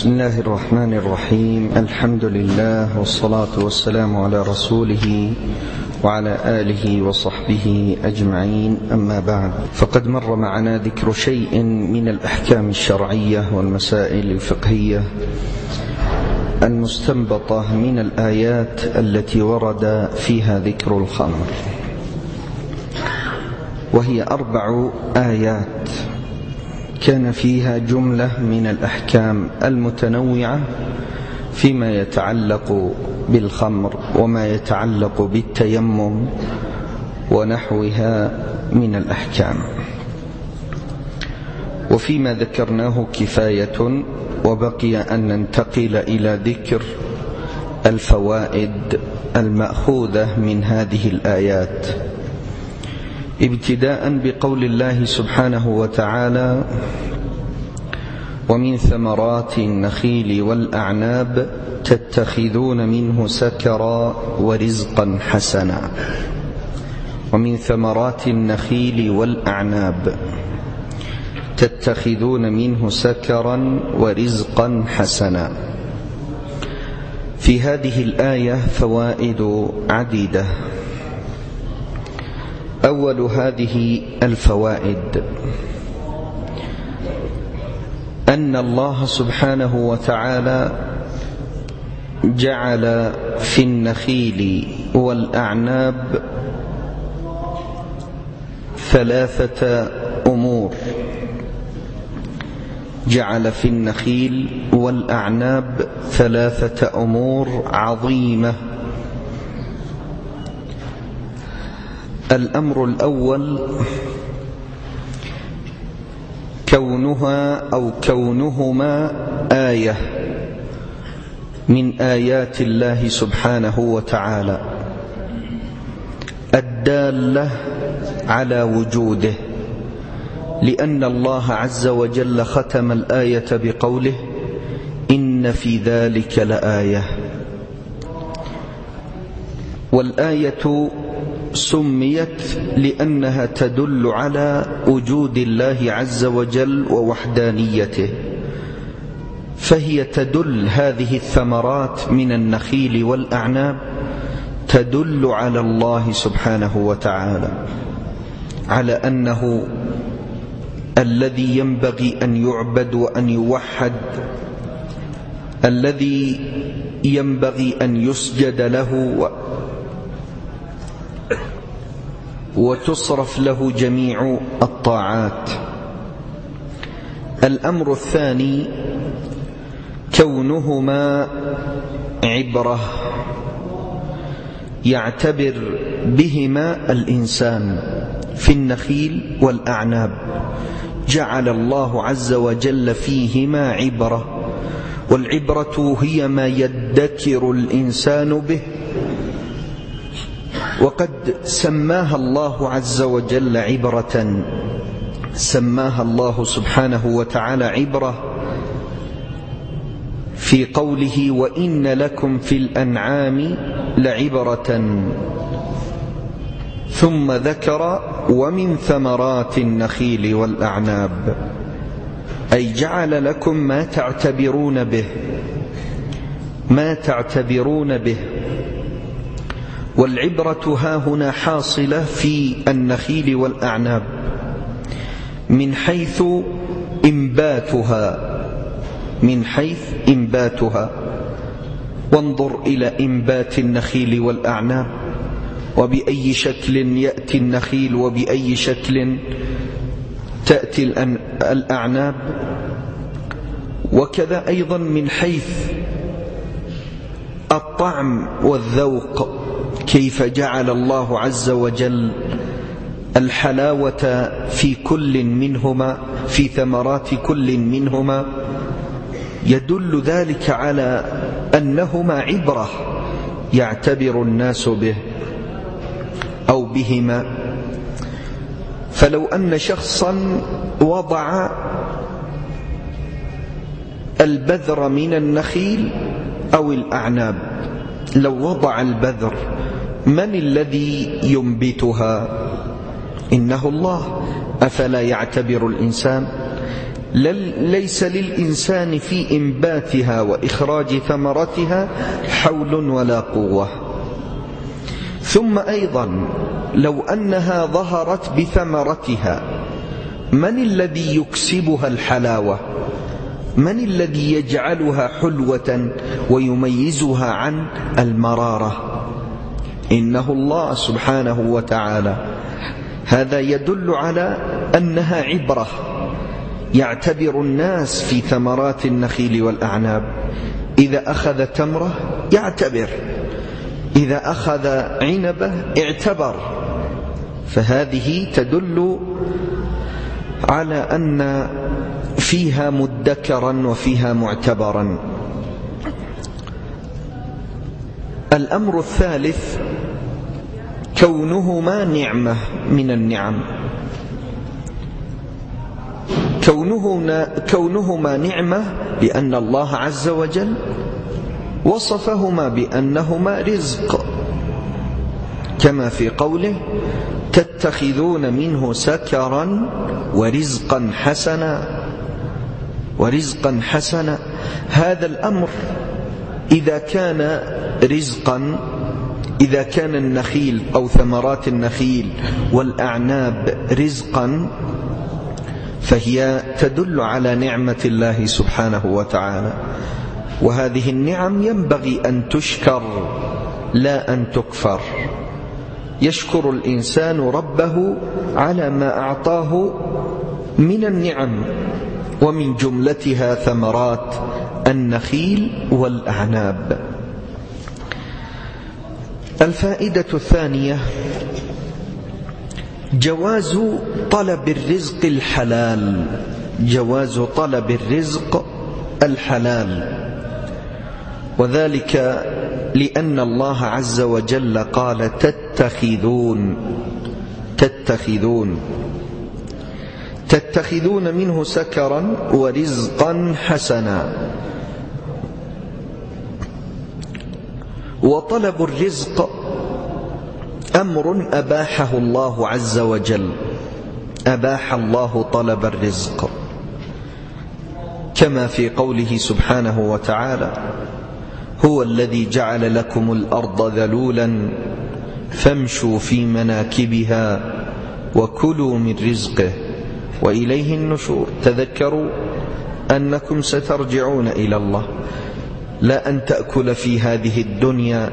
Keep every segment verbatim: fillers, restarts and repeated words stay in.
بسم الله الرحمن الرحيم. الحمد لله والصلاة والسلام على رسوله وعلى آله وصحبه أجمعين، أما بعد، فقد مر معنا ذكر شيء من الأحكام الشرعية والمسائل الفقهية المستنبطة من الآيات التي ورد فيها ذكر الخمر، وهي أربع آيات كان فيها جملة من الأحكام المتنوعة فيما يتعلق بالخمر وما يتعلق بالتيمم ونحوها من الأحكام. وفيما ذكرناه كفاية، وبقي أن ننتقل إلى ذكر الفوائد المأخوذة من هذه الآيات، ابتداء بقول الله سبحانه وتعالى: ومن ثمرات النخيل والأعناب تتخذون منه سكرا ورزقا حسنا. ومن ثمرات النخيل والأعناب تتخذون منه سكرا ورزقا حسنا. في هذه الآية فوائد عديدة. أول هذه الفوائد أن الله سبحانه وتعالى جعل في النخيل والأعناب ثلاثة أمور. جعل في النخيل والأعناب ثلاثة أمور عظيمة. الأمر الأول كونها أو كونهما آية من آيات الله سبحانه وتعالى الدالة على وجوده، لأن الله عز وجل ختم الآية بقوله: إن في ذلك لآية. والآية سميت لأنها تدل على وجود الله عز وجل ووحدانيته، فهي تدل، هذه الثمرات من النخيل والأعناب تدل على الله سبحانه وتعالى، على أنه الذي ينبغي أن يعبد وأن يوحد، الذي ينبغي أن يسجد له وتصرف له جميع الطاعات. الأمر الثاني كونهما عبرة يعتبر بهما الإنسان في النخيل والأعناب، جعل الله عز وجل فيهما عبرة، والعبرة هي ما يدكر الإنسان به، وقد سماها الله عز وجل عبرة، سماها الله سبحانه وتعالى عبرة في قوله: وإن لكم في الأنعام لعبرة، ثم ذكر: ومن ثمرات النخيل والأعناب، أي جعل لكم ما تعتبرون به، ما تعتبرون به. والعبرة ها هنا حاصلة في النخيل والأعناب من حيث إنباتها، من حيث إنباتها. وانظر إلى إنبات النخيل والأعناب، وبأي شكل يأتي النخيل وبأي شكل تأتي الأعناب. وكذا أيضا من حيث الطعم والذوق، كيف جعل الله عز وجل الحلاوة في كل منهما، في ثمرات كل منهما، يدل ذلك على أنهما عبرة يعتبر الناس به أو بهما. فلو أن شخصا وضع البذر من النخيل أو الأعناب، لو وضع البذر، من الذي ينبتها؟ إنه الله. أفلا يعتبر الإنسان ليس للإنسان في إنباتها وإخراج ثمرتها حول ولا قوة. ثم أيضا لو أنها ظهرت بثمرتها، من الذي يكسبها الحلاوة؟ من الذي يجعلها حلوة ويميزها عن المرارة؟ إنه الله سبحانه وتعالى. هذا يدل على أنها عبرة يعتبر الناس في ثمرات النخيل والأعناب. إذا أخذ تمرة يعتبر، إذا أخذ عنبة اعتبر. فهذه تدل على أن فيها مدكرا وفيها معتبرا. الأمر الثالث كونهما نعمة من النعم، كونهما نعمة لأن الله عز وجل وصفهما بأنهما رزق، كما في قوله تتخذون منه سكرا ورزقا حسنا. ورزقا حسنا، هذا الأمر إذا كان رزقا، إذا كان النخيل أو ثمرات النخيل والأعناب رزقا، فهي تدل على نعمة الله سبحانه وتعالى. وهذه النعم ينبغي أن تشكر لا أن تكفر. يشكر الإنسان ربه على ما أعطاه من النعم، ومن جملتها ثمرات النخيل والأعناب. الفائدة الثانية جواز طلب الرزق الحلال، جواز طلب الرزق الحلال، وذلك لأن الله عز وجل قال تتخذون تتخذون تتخذون منه سكرا ورزقا حسنا. وطلب الرزق أمر أباحه الله عز وجل، أباح الله طلب الرزق، كما في قوله سبحانه وتعالى هو الذي جعل لكم الأرض ذلولا فامشوا في مناكبها وكلوا من رزقه وإليه النشور. تذكروا أنكم سترجعون إلى الله، لا أن تأكل في هذه الدنيا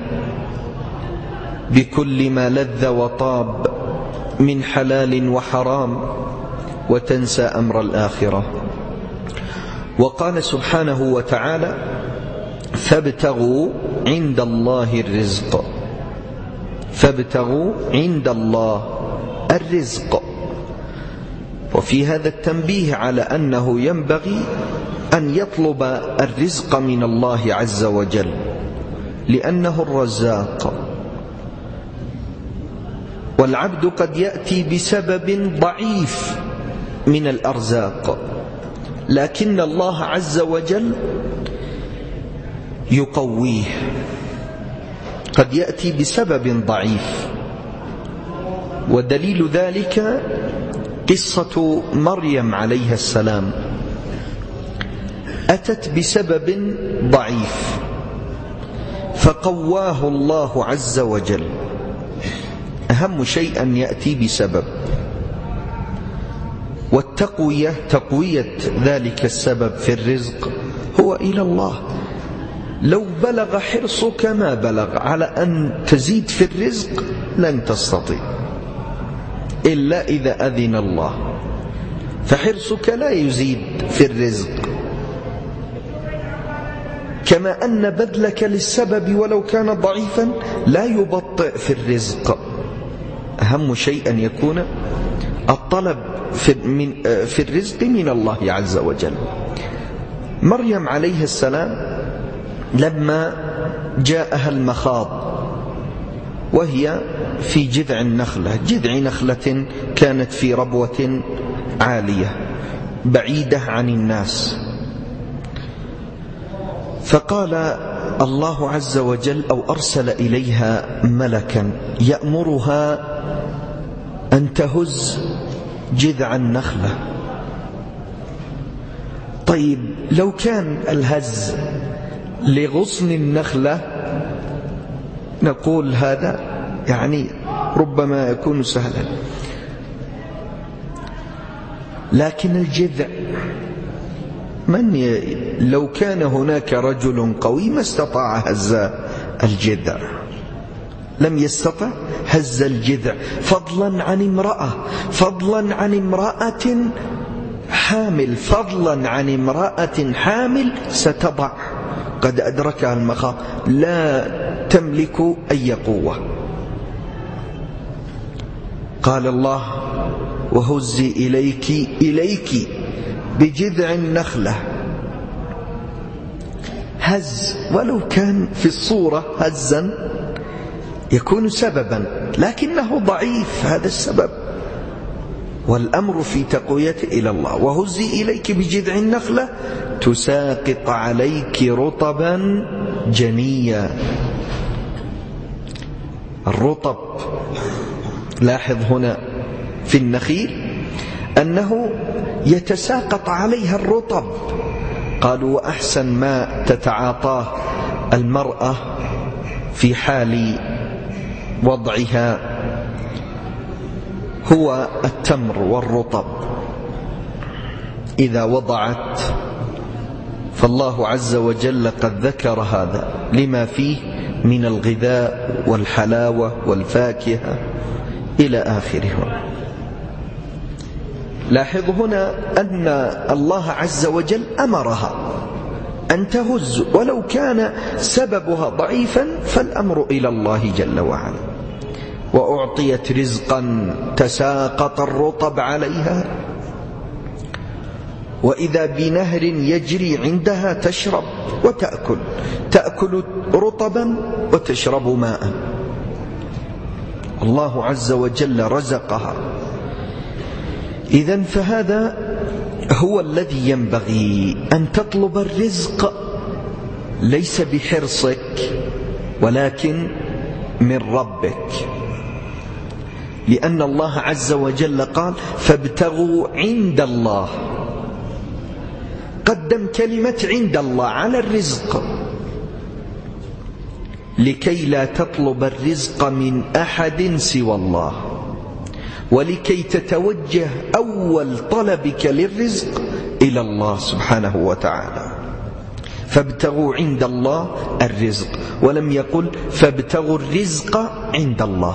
بكل ما لذ وطاب من حلال وحرام وتنسى أمر الآخرة. وقال سبحانه وتعالى فابتغوا عند الله الرزق، فابتغوا عند الله الرزق. وفي هذا التنبيه على أنه ينبغي أن يطلب الرزق من الله عز وجل، لأنه الرزاق. والعبد قد يأتي بسبب ضعيف من الأرزاق، لكن الله عز وجل يقويه. قد يأتي بسبب ضعيف، ودليل ذلك قصة مريم عليها السلام، أتت بسبب ضعيف فقواه الله عز وجل. أهم شيء أن يأتي بسبب، والتقوية تقوية ذلك السبب في الرزق هو إلى الله. لو بلغ حرصك ما بلغ على أن تزيد في الرزق لن تستطيع إلا إذا أذن الله، فحرصك لا يزيد في الرزق، كما أن بذلك للسبب ولو كان ضعيفا لا يبطئ في الرزق. أهم شيء أن يكون الطلب في, من في الرزق من الله عز وجل. مريم عليه السلام لما جاءها المخاض وهي في جذع النخلة، جذع نخلة كانت في ربوة عالية بعيدة عن الناس، فقال الله عز وجل أو أرسل إليها ملكا يأمرها أن تهز جذع النخلة. طيب لو كان الهز لغصن النخلة نقول هذا يعني ربما يكون سهلا، لكن الجذع من ي... لو كان هناك رجل قوي ما استطاع هز الجذع، لم يستطع هز الجذع، فضلا عن امرأة فضلا عن امرأة حامل فضلا عن امرأة حامل ستضع قد أدركها المخاض لا تملك أي قوة. قال الله وهزي إليك إليك بجذع النخلة، هز ولو كان في الصورة هزا يكون سببا، لكنه ضعيف هذا السبب، والأمر في تقويته إلى الله. وهزي إليك بجذع النخلة تساقط عليك رطبا جنيا. الرطب لاحظ هنا في النخيل أنه يتساقط عليها الرطب. قالوا وأحسن ما تتعاطاه المرأة في حال وضعها هو التمر والرطب إذا وضعت، فالله عز وجل قد ذكر هذا لما فيه من الغذاء والحلاوة والفاكهة إلى آخره. لاحظ هنا أن الله عز وجل أمرها أن تهز ولو كان سببها ضعيفا، فالأمر إلى الله جل وعلا. وأعطيت رزقا تساقط الرطب عليها، وإذا بنهر يجري عندها تشرب وتأكل، تأكل رطبا وتشرب ماء. الله عز وجل رزقها. إذن فهذا هو الذي ينبغي أن تطلب الرزق ليس بحرصك ولكن من ربك، لأن الله عز وجل قال فابتغوا عند الله، قدم كلمة عند الله على الرزق لكي لا تطلب الرزق من أحد سوى الله، ولكي تتوجه أول طلبك للرزق إلى الله سبحانه وتعالى. فابتغوا عند الله الرزق، ولم يقل فابتغوا الرزق عند الله،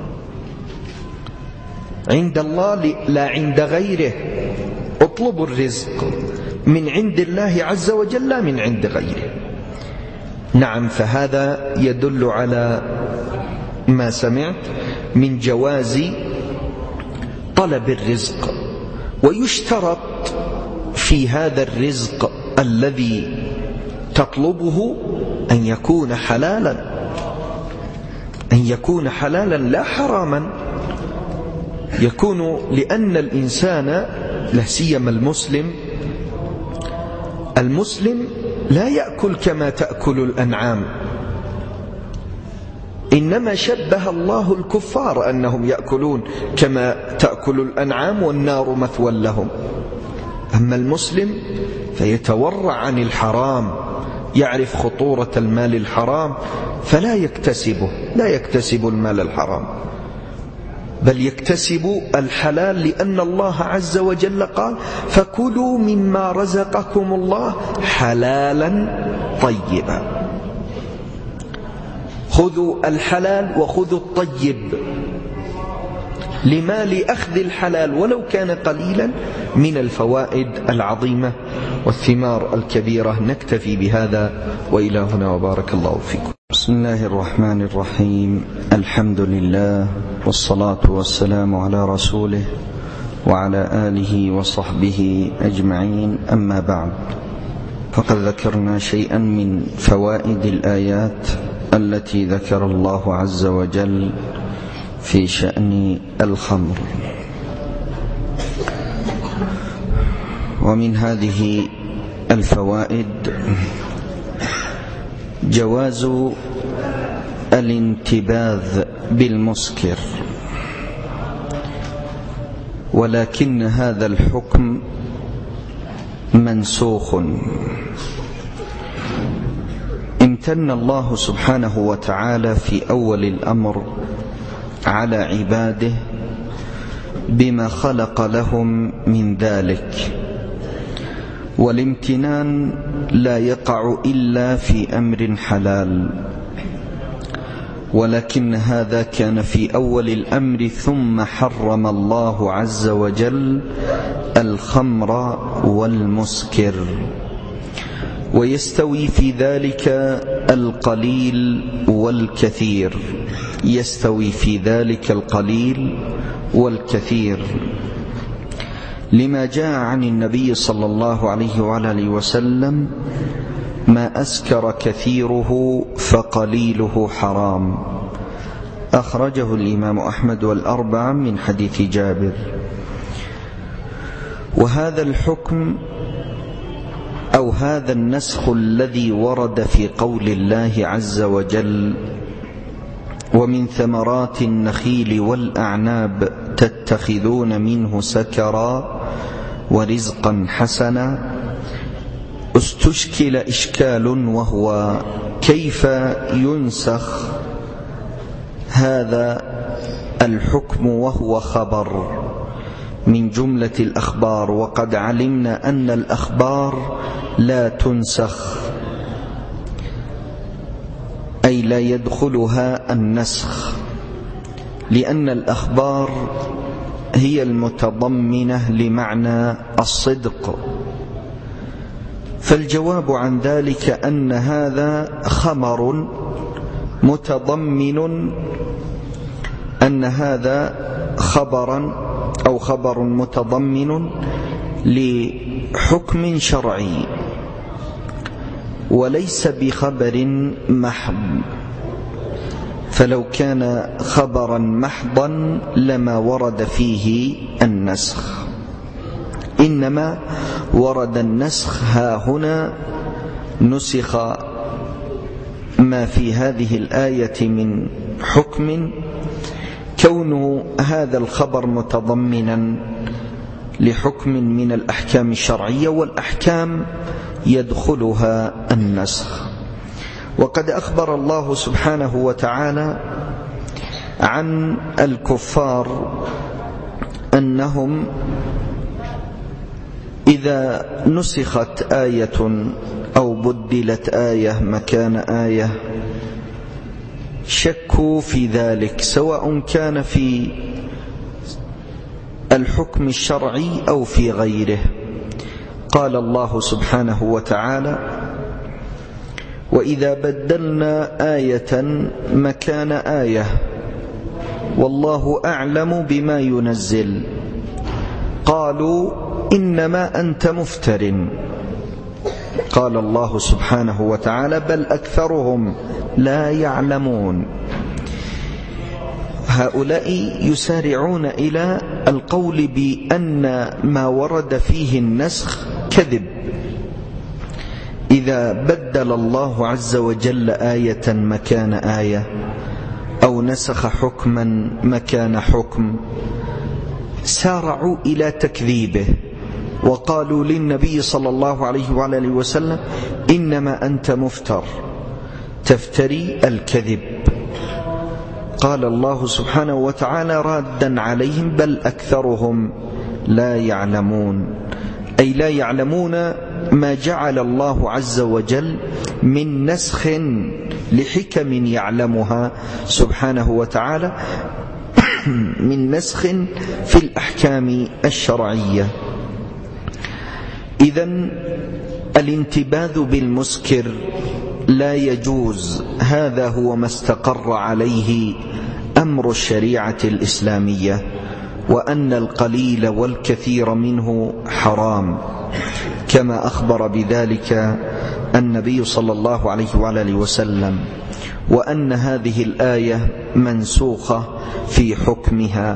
عند الله لا عند غيره. اطلبوا الرزق من عند الله عز وجل لا من عند غيره. نعم، فهذا يدل على ما سمعت من جواز طلب الرزق. ويشترط في هذا الرزق الذي تطلبه أن يكون حلالا، أن يكون حلالا لا حراما. يكون لأن الإنسان لا سيما المسلم المسلم لا يأكل كما تأكل الأنعام، إنما شبه الله الكفار أنهم يأكلون كما تأكل الأنعام والنار مثوى لهم. أما المسلم فيتورع عن الحرام، يعرف خطورة المال الحرام فلا يكتسبه، لا يكتسب المال الحرام، بل يكتسب الحلال، لأن الله عز وجل قال فكلوا مما رزقكم الله حلالا طيبا. خذوا الحلال وخذوا الطيب. لما؟ لأخذ الحلال ولو كان قليلا من الفوائد العظيمة والثمار الكبيرة. نكتفي بهذا وإلى هنا وبارك الله فيكم. بسم الله الرحمن الرحيم. الحمد لله والصلاة والسلام على رسوله وعلى آله وصحبه أجمعين، أما بعد، فقد ذكرنا شيئا من فوائد الآيات التي ذكر الله عز وجل في شأن الخمر. ومن هذه الفوائد جواز الانتباذ بالمسكر، ولكن هذا الحكم منسوخ. امتن الله سبحانه وتعالى في أول الأمر على عباده بما خلق لهم من ذلك، والامتنان لا يقع إلا في أمر حلال، ولكن هذا كان في أول الأمر، ثم حرم الله عز وجل الخمر والمسكر، ويستوي في ذلك القليل والكثير، يستوي في ذلك القليل والكثير، لما جاء عن النبي صلى الله عليه وآله وسلم: ما أسكر كثيره فقليله حرام. أخرجه الإمام أحمد والأربعة من حديث جابر. وهذا الحكم أو هذا النسخ الذي ورد في قول الله عز وجل: ومن ثمرات النخيل والأعناب تتخذون منه سكرا ورزقا حسنا، استشكل إشكال، وهو كيف ينسخ هذا الحكم وهو خبر من جملة الأخبار، وقد علمنا أن الأخبار لا تنسخ، أي لا يدخلها النسخ، لأن الأخبار هي المتضمنة لمعنى الصدق. فالجواب عن ذلك أن هذا خبر متضمن أن هذا خبرا أو خبر متضمن لحكم شرعي، وليس بخبر محض، فلو كان خبرا محضا لما ورد فيه النسخ، إنما ورد النسخ ها هنا، نسخ ما في هذه الآية من حكم، كون هذا الخبر متضمنا لحكم من الأحكام الشرعية، والأحكام يدخلها النسخ. وقد أخبر الله سبحانه وتعالى عن الكفار أنهم إذا نسخت آية أو بدلت آية مكان آية شكوا في ذلك، سواء كان في الحكم الشرعي أو في غيره. قال الله سبحانه وتعالى: وإذا بدلنا آية مكان آية والله أعلم بما ينزل قالوا إنما أنت مفتر. قال الله سبحانه وتعالى: بل أكثرهم لا يعلمون. هؤلاء يسارعون إلى القول بأن ما ورد فيه النسخ كذب. إذا بدل الله عز وجل آية مكان آية أو نسخ حكما مكان حكم، سارعوا إلى تكذيبه، وقالوا للنبي صلى الله عليه وعلى آله وسلم: إنما أنت مفتر، تفتري الكذب. قال الله سبحانه وتعالى رادا عليهم: بل أكثرهم لا يعلمون، أي لا يعلمون ما جعل الله عز وجل من نسخ لحكم يعلمها سبحانه وتعالى، من نسخ في الأحكام الشرعية. إذن الانتباذ بالمسكر لا يجوز، هذا هو ما استقر عليه أمر الشريعة الإسلامية، وأن القليل والكثير منه حرام، كما أخبر بذلك النبي صلى الله عليه وآله وسلم، وأن هذه الآية منسوخة في حكمها.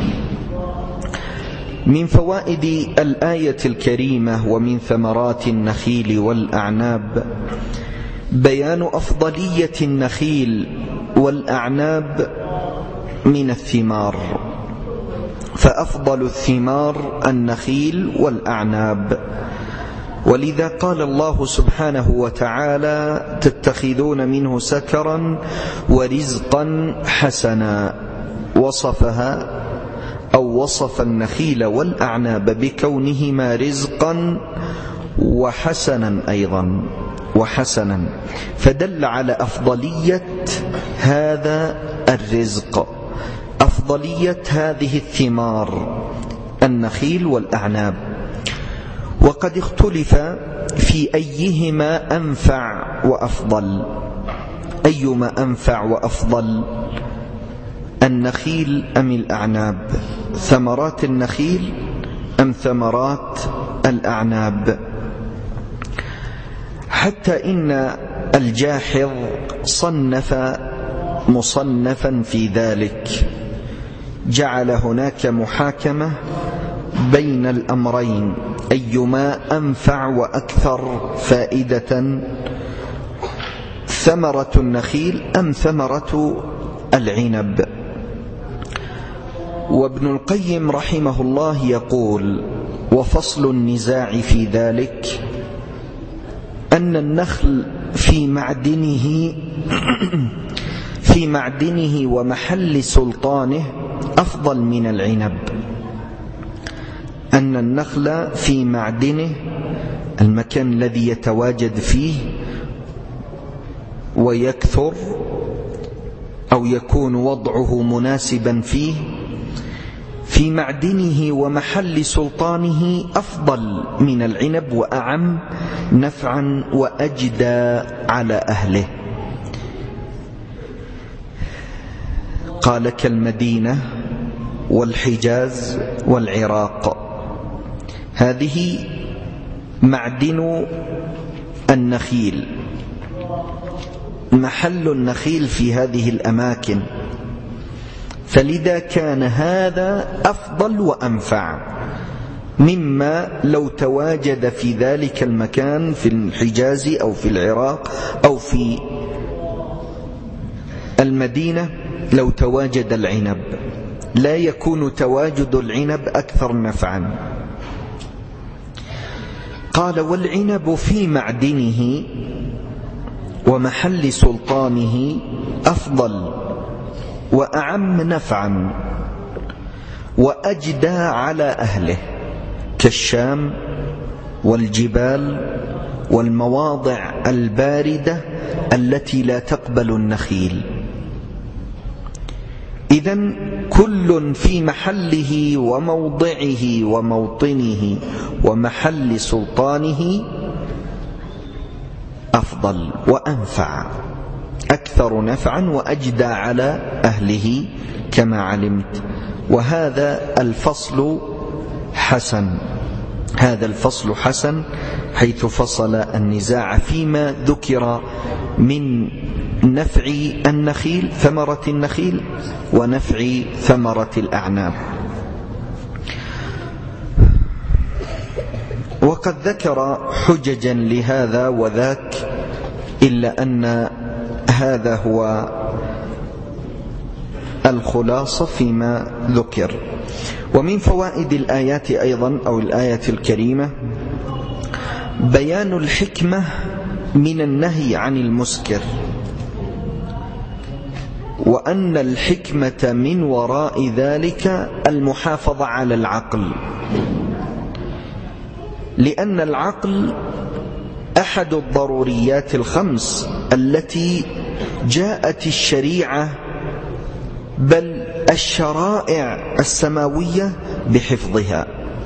من فوائد الآية الكريمة: ومن ثمرات النخيل والأعناب، بيان أفضلية النخيل والأعناب من الثمار، فأفضل الثمار النخيل والأعناب، ولذا قال الله سبحانه وتعالى تتخذون منه سكرا ورزقا حسنا، وصفها أو وصف النخيل والأعناب بكونهما رزقا وحسنا أيضا وحسنا، فدل على أفضلية هذا الرزق، أفضلية هذه الثمار النخيل والأعناب. وقد اختلف في أيهما أنفع وأفضل، أيما أنفع وأفضل، النخيل أم الأعناب، ثمرات النخيل أم ثمرات الأعناب؟ حتى إن الجاحظ صنف مصنفا في ذلك، جعل هناك محاكمة بين الأمرين، أيما أنفع وأكثر فائدة، ثمرة النخيل أم ثمرة العنب. وابن القيم رحمه الله يقول: وفصل النزاع في ذلك أن النخل في معدنه في معدنه ومحل سلطانه أفضل من العنب، أن النخل في معدنه، المكان الذي يتواجد فيه ويكثر أو يكون وضعه مناسبا فيه، في معدنه ومحل سلطانه أفضل من العنب وأعم نفعا وأجدى على أهله. قال: كالمدينة والحجاز والعراق، هذه معدن النخيل، محل النخيل في هذه الأماكن، فلذا كان هذا أفضل وأنفع مما لو تواجد في ذلك المكان في الحجاز أو في العراق أو في المدينة لو تواجد العنب، لا يكون تواجد العنب أكثر نفعا. قال: والعنب في معدنه ومحل سلطانه أفضل وأعم نفعا وأجدى على أهله، كالشام والجبال والمواضع الباردة التي لا تقبل النخيل. إذن كل في محله وموضعه وموطنه ومحل سلطانه أفضل وأنفع، أكثر نفعا وأجدى على أهله كما علمت. وهذا الفصل حسن، هذا الفصل حسن حيث فصل النزاع فيما ذكر من نفع النخيل، ثمرة النخيل، ونفع ثمرة الأعناب. وقد ذكر حججا لهذا وذاك، إلا أن هذا هو الخلاصة فيما ذكر. ومن فوائد الآيات أيضا أو الآية الكريمة بيان الحكمة من النهي عن المسكر، وأن الحكمة من وراء ذلك المحافظة على العقل، لأن العقل أحد الضروريات الخمس التي جاءت الشريعة بل الشرائع السماوية بحفظها،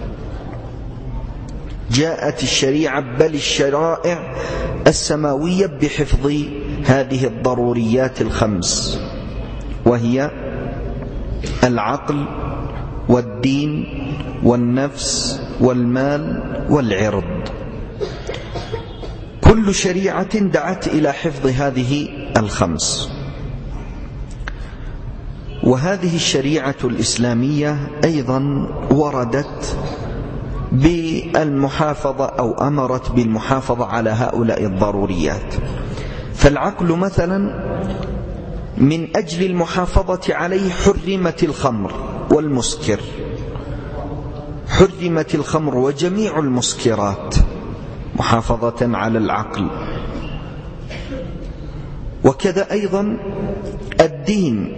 جاءت الشريعة بل الشرائع السماوية بحفظ هذه الضروريات الخمس، وهي العقل والدين والنفس والمال والعرض. كل شريعة دعت إلى حفظ هذه الخمس، وهذه الشريعة الإسلامية أيضا وردت بالمحافظة أو أمرت بالمحافظة على هؤلاء الضروريات. فالعقل مثلا من أجل المحافظة عليه حرمت الخمر والمسكر، حرمت الخمر وجميع المسكرات محافظة على العقل. وكذا أيضا الدين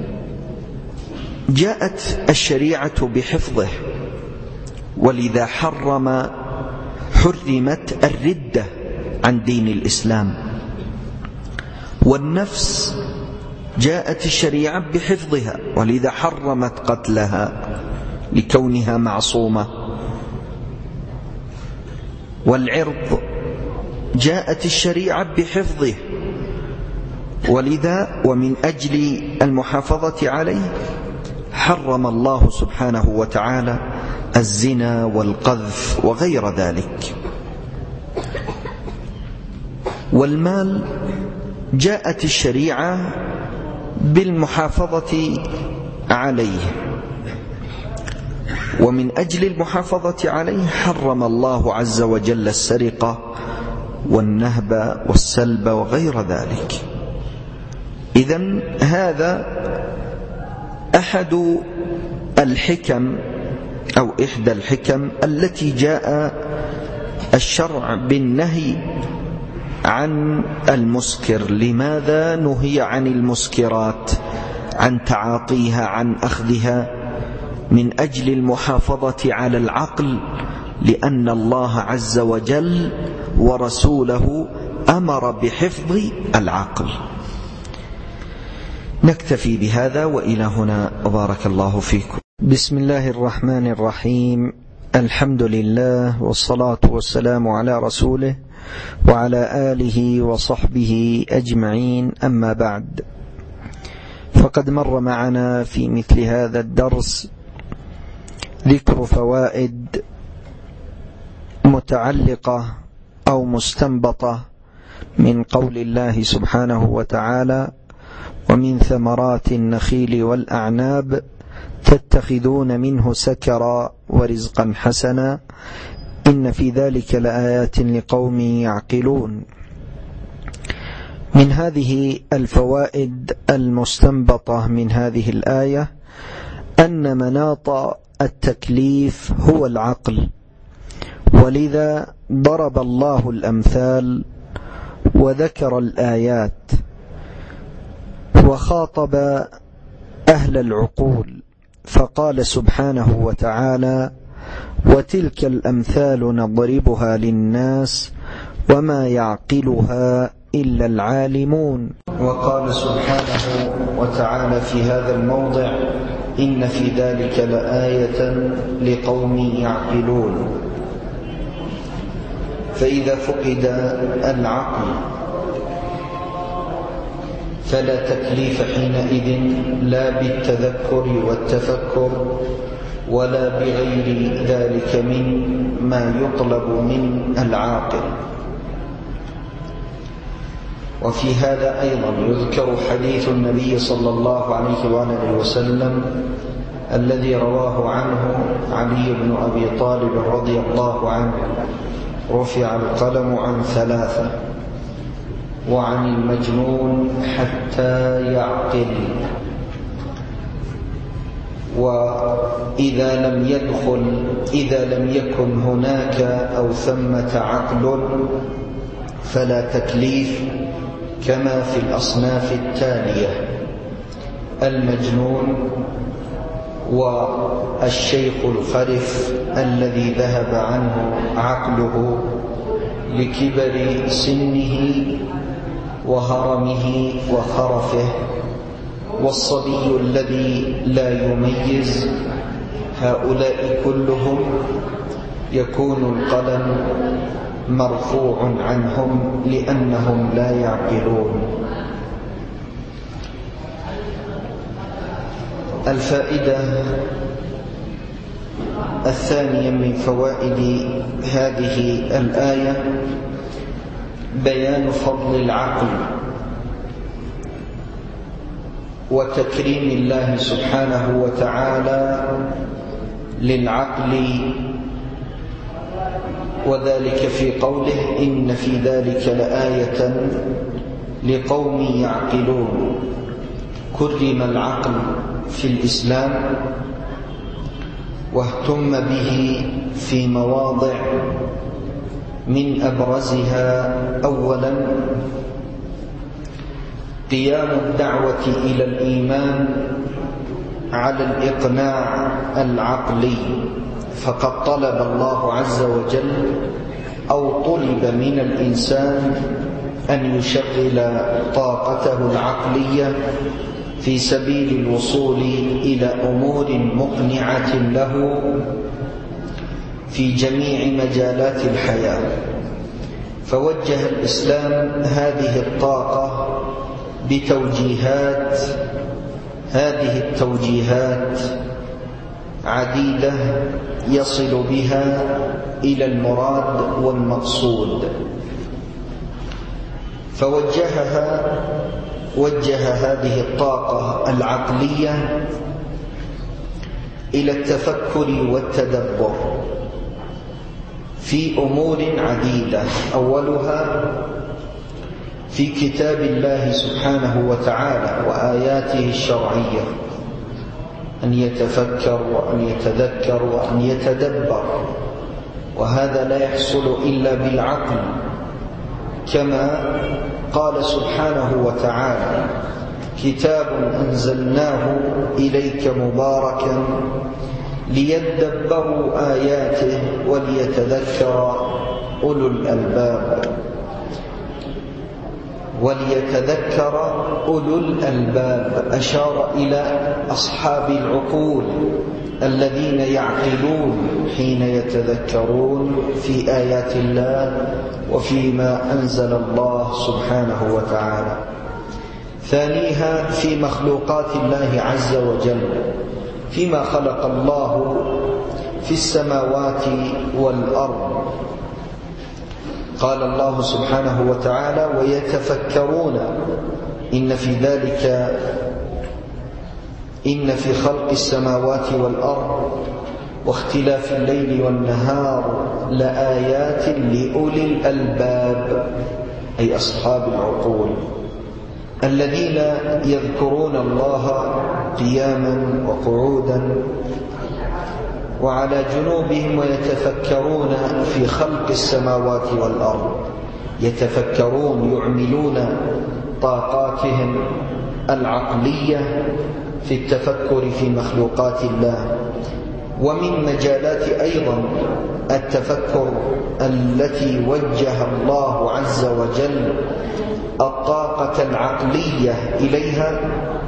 جاءت الشريعة بحفظه، ولذا حرم حرمت الردة عن دين الإسلام. والنفس جاءت الشريعة بحفظها، ولذا حرمت قتلها لكونها معصومة. والعرض جاءت الشريعة بحفظه، ولذا ومن أجل المحافظة عليه حرم الله سبحانه وتعالى الزنا والقذف وغير ذلك. والمال جاءت الشريعة بالمحافظة عليه، ومن أجل المحافظة عليه حرم الله عز وجل السرقة والنهب والسلب وغير ذلك. إذن هذا أحد الحكم أو إحدى الحكم التي جاء الشرع بالنهي عن المسكر. لماذا نهي عن المسكرات، عن تعاطيها، عن أخذها؟ من أجل المحافظة على العقل، لأن الله عز وجل ورسوله أمر بحفظ العقل. نكتفي بهذا وإلى هنا، بارك الله فيكم. بسم الله الرحمن الرحيم. الحمد لله والصلاة والسلام على رسوله وعلى آله وصحبه أجمعين، أما بعد. فقد مر معنا في مثل هذا الدرس ذكر فوائد متعلقة أو مستنبطة من قول الله سبحانه وتعالى: ومن ثمرات النخيل والأعناب تتخذون منه سكرا ورزقا حسنا إن في ذلك لآيات لقوم يعقلون. من هذه الفوائد المستنبطة من هذه الآية أن مناط التكليف هو العقل، ولذا ضرب الله الأمثال وذكر الآيات وخاطب أهل العقول، فقال سبحانه وتعالى: وتلك الأمثال نضربها للناس وما يعقلها إلا العالمون. وقال سبحانه وتعالى في هذا الموضع: إن في ذلك لآية لقوم يعقلون. فإذا فقد العقل فلا تكليف حينئذ، لا بالتذكر والتفكر ولا بغير ذلك مما يطلب من العاقل. وفي هذا أيضا يذكر حديث النبي صلى الله عليه وآله وسلم الذي رواه عنه علي بن أبي طالب رضي الله عنه: رفع القلم عن ثلاثة، وعن المجنون حتى يعقل. وإذا لم يدخل إذا لم يكن هناك أو ثمة عقل فلا تكليف، كما في الأصناف التالية: المجنون، والشيخ الخرف الذي ذهب عنه عقله لكبر سنه وهرمه وخرفه، والصبي الذي لا يميز. هؤلاء كلهم يكون القلم مرفوع عنهم لأنهم لا يعقلون. الفائدة الثانية من فوائد هذه الآية بيان فضل العقل وتكريم الله سبحانه وتعالى للعقل، وذلك في قوله: إن في ذلك لآية لقوم يعقلون. كرم العقل في الإسلام واهتم به في مواضع من أبرزها أولا قيام الدعوة إلى الإيمان على الإقناع العقلي، فقد طلب الله عز وجل أو طلب من الإنسان أن يشغل طاقته العقلية في سبيل الوصول إلى أمور مقنعة له في جميع مجالات الحياة. فوجه الإسلام هذه الطاقة بتوجيهات، هذه التوجيهات عديدة يصل بها إلى المراد والمقصود. فوجهها وجه هذه الطاقة العقلية إلى التفكر والتدبر في أمور عديدة، أولها في كتاب الله سبحانه وتعالى وآياته الشرعية، أن يتفكر وأن يتذكر وأن يتدبر، وهذا لا يحصل إلا بالعقل، كما قال سبحانه وتعالى: كتاب أنزلناه إليك مباركا ليدبروا آياته وليتذكر أولو الألباب وليتذكر أولو الألباب. أشار إلى أصحاب العقول الذين يعقلون حين يتذكرون في آيات الله وفيما أنزل الله سبحانه وتعالى. ثانيها في مخلوقات الله عز وجل، فيما خلق الله في السماوات والأرض. قال الله سبحانه وتعالى: ويتفكرون إن في ذلك إن في خلق السماوات والأرض واختلاف الليل والنهار لآيات لأولي الألباب، أي أصحاب العقول الذين يذكرون الله قياما وقعودا وعلى جنوبهم ويتفكرون في خلق السماوات والأرض. يتفكرون، يعملون طاقاتهم العقلية في التفكر في مخلوقات الله. ومن مجالات أيضا التفكر التي وجه الله عز وجل الطاقة العقلية إليها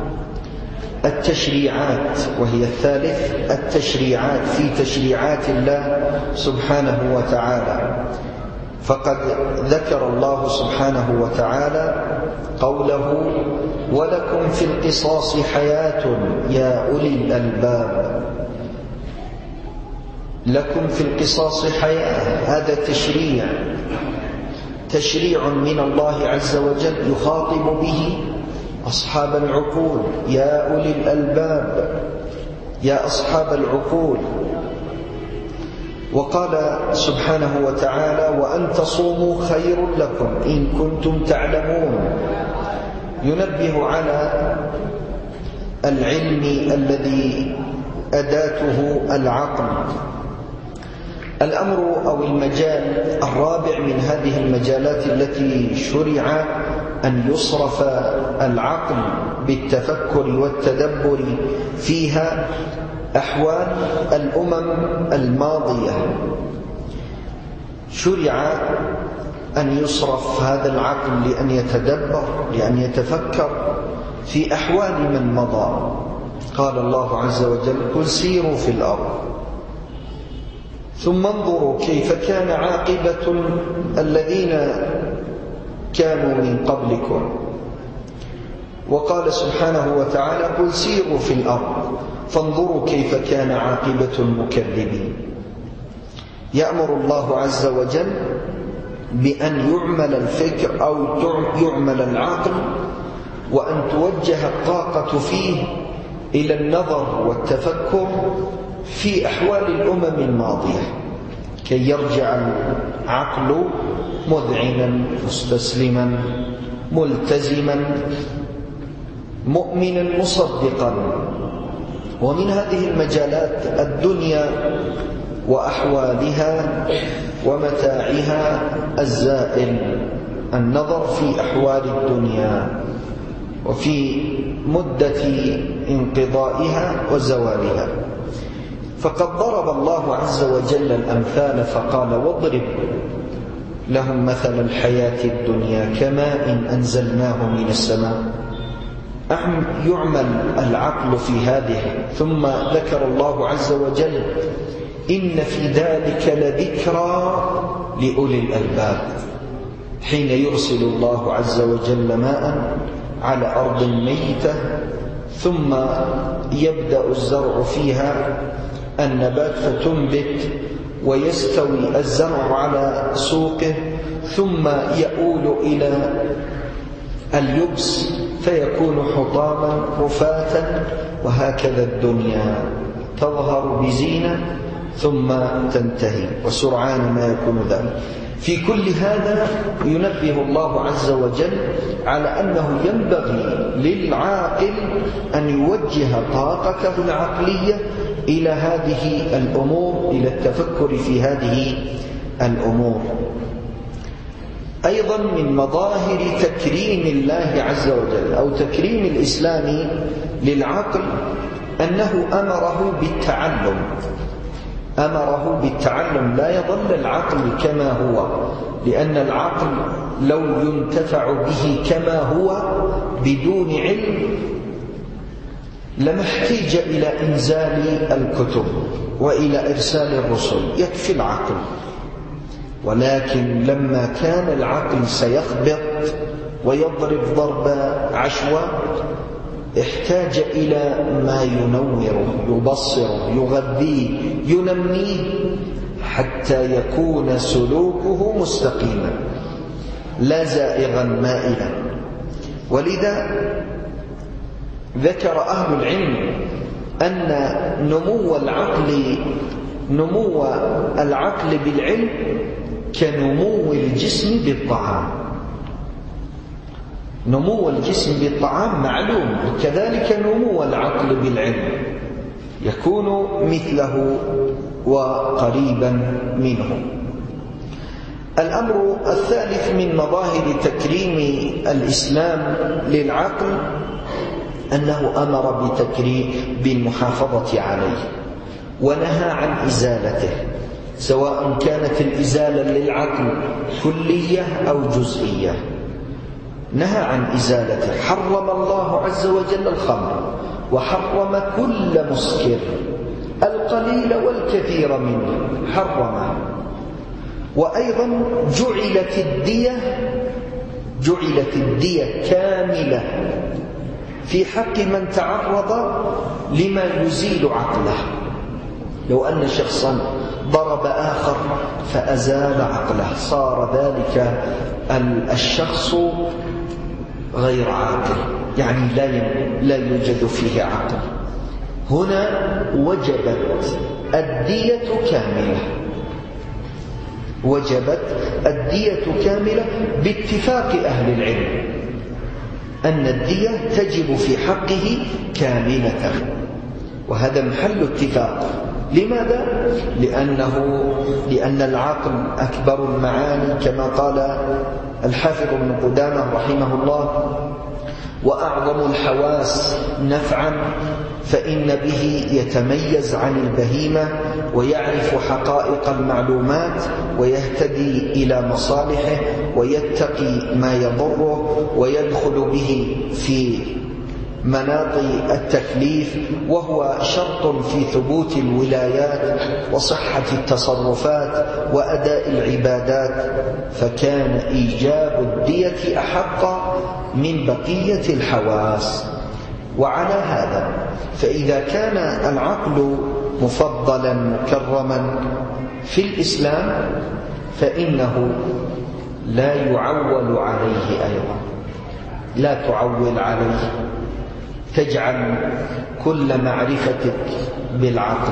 التشريعات، وهي الثالث، التشريعات في تشريعات الله سبحانه وتعالى. فقد ذكر الله سبحانه وتعالى قوله: ولكم في القصاص حياة يا أولي الألباب. لكم في القصاص حياة، هذا تشريع تشريع من الله عز وجل يخاطب به أصحاب العقول: يا أولي الألباب، يا أصحاب العقول. وقال سبحانه وتعالى: وأن تصوموا خير لكم إن كنتم تعلمون، ينبه على العلم الذي أداته العقل. الأمر أو المجال الرابع من هذه المجالات التي شرع أن يصرف العقل بالتفكر والتدبر فيها أحوال الأمم الماضية. شرع أن يصرف هذا العقل لأن يتدبر، لأن يتفكر في أحوال من مضى. قال الله عز وجل: قل سيروا في الأرض ثم انظروا كيف كان عاقبة الذين كانوا من قبلكم. وقال سبحانه وتعالى: قل سيروا في الأرض فانظروا كيف كان عاقبة المكذبين. يأمر الله عز وجل بأن يعمل الفكر أو يعمل العقل، وأن توجه الطاقة فيه إلى النظر والتفكر في أحوال الأمم الماضية، كي يرجع العقل مذعنا مستسلما ملتزما مؤمنا مصدقا. ومن هذه المجالات الدنيا وأحوالها ومتاعها الزائل، النظر في أحوال الدنيا وفي مدة انقضائها وزوالها. فقد ضرب الله عز وجل الأمثال فقال: واضرب لهم مثل الحياة الدنيا كماء أنزلناه من السماء. يعمل العقل في هذه، ثم ذكر الله عز وجل: إن في ذلك لذكرى لأولي الألباب، حين يرسل الله عز وجل ماء على أرض ميتة ثم يبدأ الزرع فيها النبات فتنبت ويستوي الزرع على سوقه، ثم يؤول إلى اليبس فيكون حطاما رفاتا. وهكذا الدنيا تظهر بزينة ثم تنتهي، وسرعان ما يكون ذلك. في كل هذا ينبه الله عز وجل على أنه ينبغي للعاقل أن يوجه طاقته العقلية إلى هذه الأمور، إلى التفكر في هذه الأمور. أيضا من مظاهر تكريم الله عز وجل أو تكريم الإسلام للعقل أنه أمره بالتعلم أمره بالتعلم لا يظل العقل كما هو، لأن العقل لو ينتفع به كما هو بدون علم لما احتاج إلى إنزال الكتب وإلى إرسال الرسل، يكفي العقل. ولكن لما كان العقل سيخبط ويضرب ضرب عشوة احتاج إلى ما ينوره، يبصره، يغذيه، ينميه حتى يكون سلوكه مستقيما لا زائغا مائلا. ولذا ذكر أهل العلم أن نمو العقل نمو العقل بالعلم كنمو الجسم بالطعام. نمو الجسم بالطعام معلوم، وكذلك نمو العقل بالعلم يكون مثله وقريبا منه. الأمر الثالث من مظاهر تكريم الإسلام للعقل أنه أمر بتكريم بالمحافظة عليه ونهى عن إزالته، سواء كانت الإزالة للعقل كلية أو جزئية. نهى عن إزالته. حرم الله عز وجل الخمر، وحرم كل مسكر القليل والكثير منه حرمه. وأيضا جعلت الدية جعلت الدية كاملة في حق من تعرض لما يزيل عقله. لو أن شخصا ضرب آخر فأزال عقله صار ذلك الشخص غير عاقل، يعني لا لا يوجد فيه عقل. هنا وجبت الدية كاملة وجبت الدية كاملة باتفاق أهل العلم أن الدية تجب في حقه كاملة، وهذا محل اتفاق. لماذا؟ لأنه لأن العقل أكبر المعاني كما قال الحافظ ابن قدامة رحمه الله: وأعظم الحواس نفعا فإن به يتميز عن البهيمة ويعرف حقائق المعلومات ويهتدي إلى مصالحه ويتقي ما يضره ويدخل به في مناط التكليف، وهو شرط في ثبوت الولايات وصحة التصرفات وأداء العبادات، فكان إيجاب الدية أحق من بقية الحواس. وعلى هذا فإذا كان العقل مفضلا مكرما في الإسلام فإنه لا يعول عليه أيضا، لا تعول عليه، تجعل كل معرفتك بالعقل.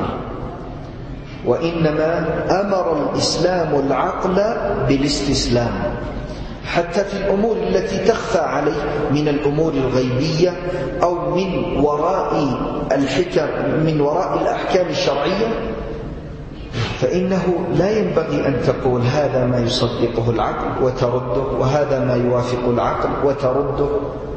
وإنما أمر الإسلام العقل بالاستسلام حتى في الأمور التي تخفى عليه من الأمور الغيبية أو من وراء الحكم من وراء الأحكام الشرعية، فإنه لا ينبغي أن تقول هذا ما يصدقه العقل وترده وهذا ما يوافق العقل وترده.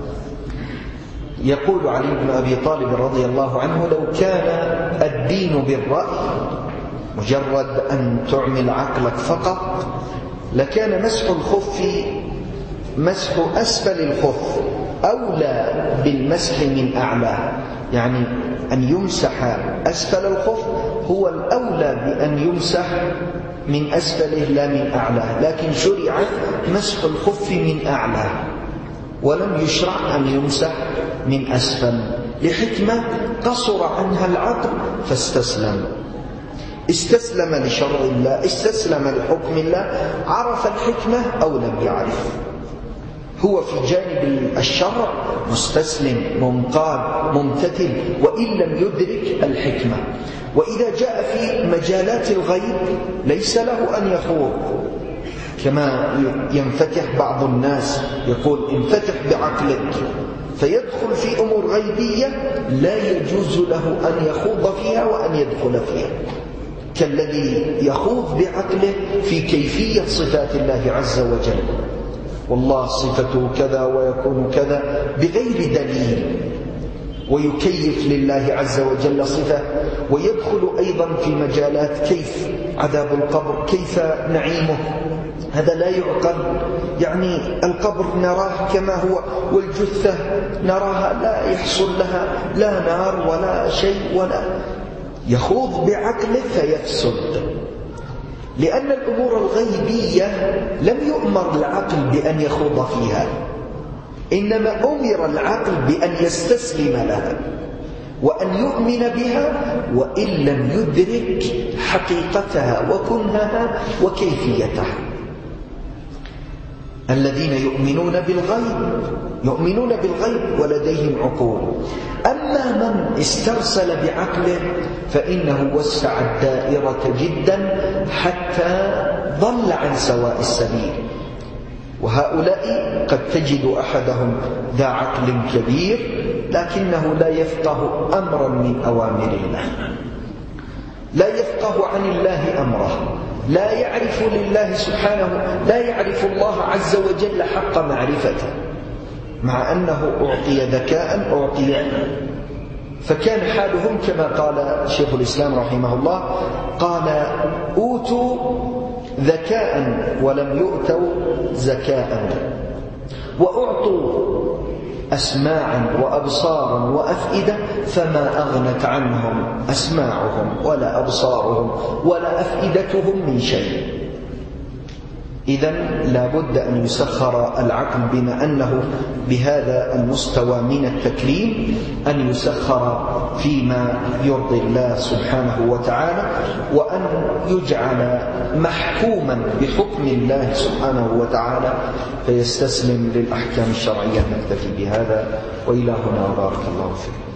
يقول علي بن أبي طالب رضي الله عنه: لو كان الدين بالرأي مجرد أن تعمل عقلك فقط لكان مسح الخف مسح أسفل الخف أولى بالمسح من أعلاه، يعني أن يمسح أسفل الخف هو الأولى بأن يمسح من أسفله لا من أعلاه، لكن شرع مسح الخف من أعلاه ولم يشرع أن يمسح من أسفل لحكمة قصر عنها العقل فاستسلم استسلم لشرع الله، استسلم لحكم الله، عرف الحكمة أو لم يعرف. هو في جانب الشرع مستسلم منقاد ممتثل وإن لم يدرك الحكمة. وإذا جاء في مجالات الغيب ليس له أن يخوض، كما ينفتح بعض الناس يقول انفتح بعقلك فيدخل في أمور غيبية لا يجوز له أن يخوض فيها وأن يدخل فيها، كالذي يخوض بعقله في كيفية صفات الله عز وجل، والله صفته كذا ويكون كذا بغير دليل، ويكيف لله عز وجل صفة، ويدخل أيضا في مجالات كيف عذاب القبر، كيف نعيمه، هذا لا يعقل. يعني القبر نراه كما هو، والجثة نراها لا يحصل لها لا نار ولا شيء، ولا يخوض بعقله فيفسد، لأن الأمور الغيبية لم يؤمر العقل بأن يخوض فيها، إنما أمر العقل بأن يستسلم لها وأن يؤمن بها وإن لم يدرك حقيقتها وكنهها وكيفيتها. الذين يؤمنون بالغيب يؤمنون بالغيب ولديهم عقول. أما من استرسل بعقله فإنه وسع الدائرة جدا حتى ضل عن سواء السبيل. وهؤلاء قد تجد أحدهم ذا عقل كبير لكنه لا يفقه أمرا من أوامر الله، لا يفقه عن الله أمره، لا يعرف لله سبحانه، لا يعرف الله عز وجل حق معرفته، مع أنه أعطي ذكاء أعطي. فكان حالهم كما قال شيخ الإسلام رحمه الله، قال أوتوا ذكاء ولم يؤتوا زكاء، وأعطوا أسماعا وأبصارا وأفئدة فما أغنت عنهم أسماعهم ولا أبصارهم ولا أفئدتهم من شيء. إذن لا بد أن يسخر العقل بما أنه بهذا المستوى من التكليم، أن يسخر فيما يرضي الله سبحانه وتعالى، وأن يجعل محكوما بحكم الله سبحانه وتعالى فيستسلم للأحكام الشرعية. نكتفي بهذا وإلى هنا، بارك الله فيكم.